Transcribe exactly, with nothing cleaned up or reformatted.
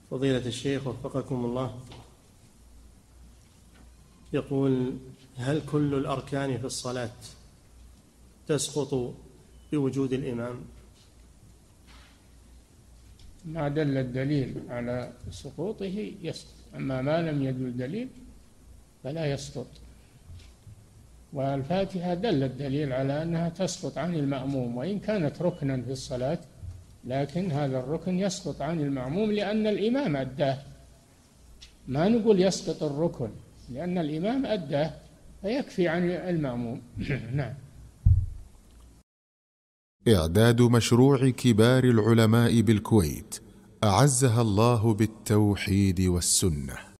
فضيلة الشيخ وفقكم الله، يقول: هل كل الأركان في الصلاة تسقط بوجود الإمام؟ ما دل الدليل على سقوطه يسقط، أما ما لم يدل دليل فلا يسقط. والفاتحة دل الدليل على أنها تسقط عن المأموم، وإن كانت ركنا في الصلاة لكن هذا الركن يسقط عن المأموم لأن الإمام أداه. ما نقول يسقط الركن، لأن الإمام أداه فيكفي عن المأموم. نعم. إعداد مشروع كبار العلماء بالكويت أعزها الله بالتوحيد والسنة.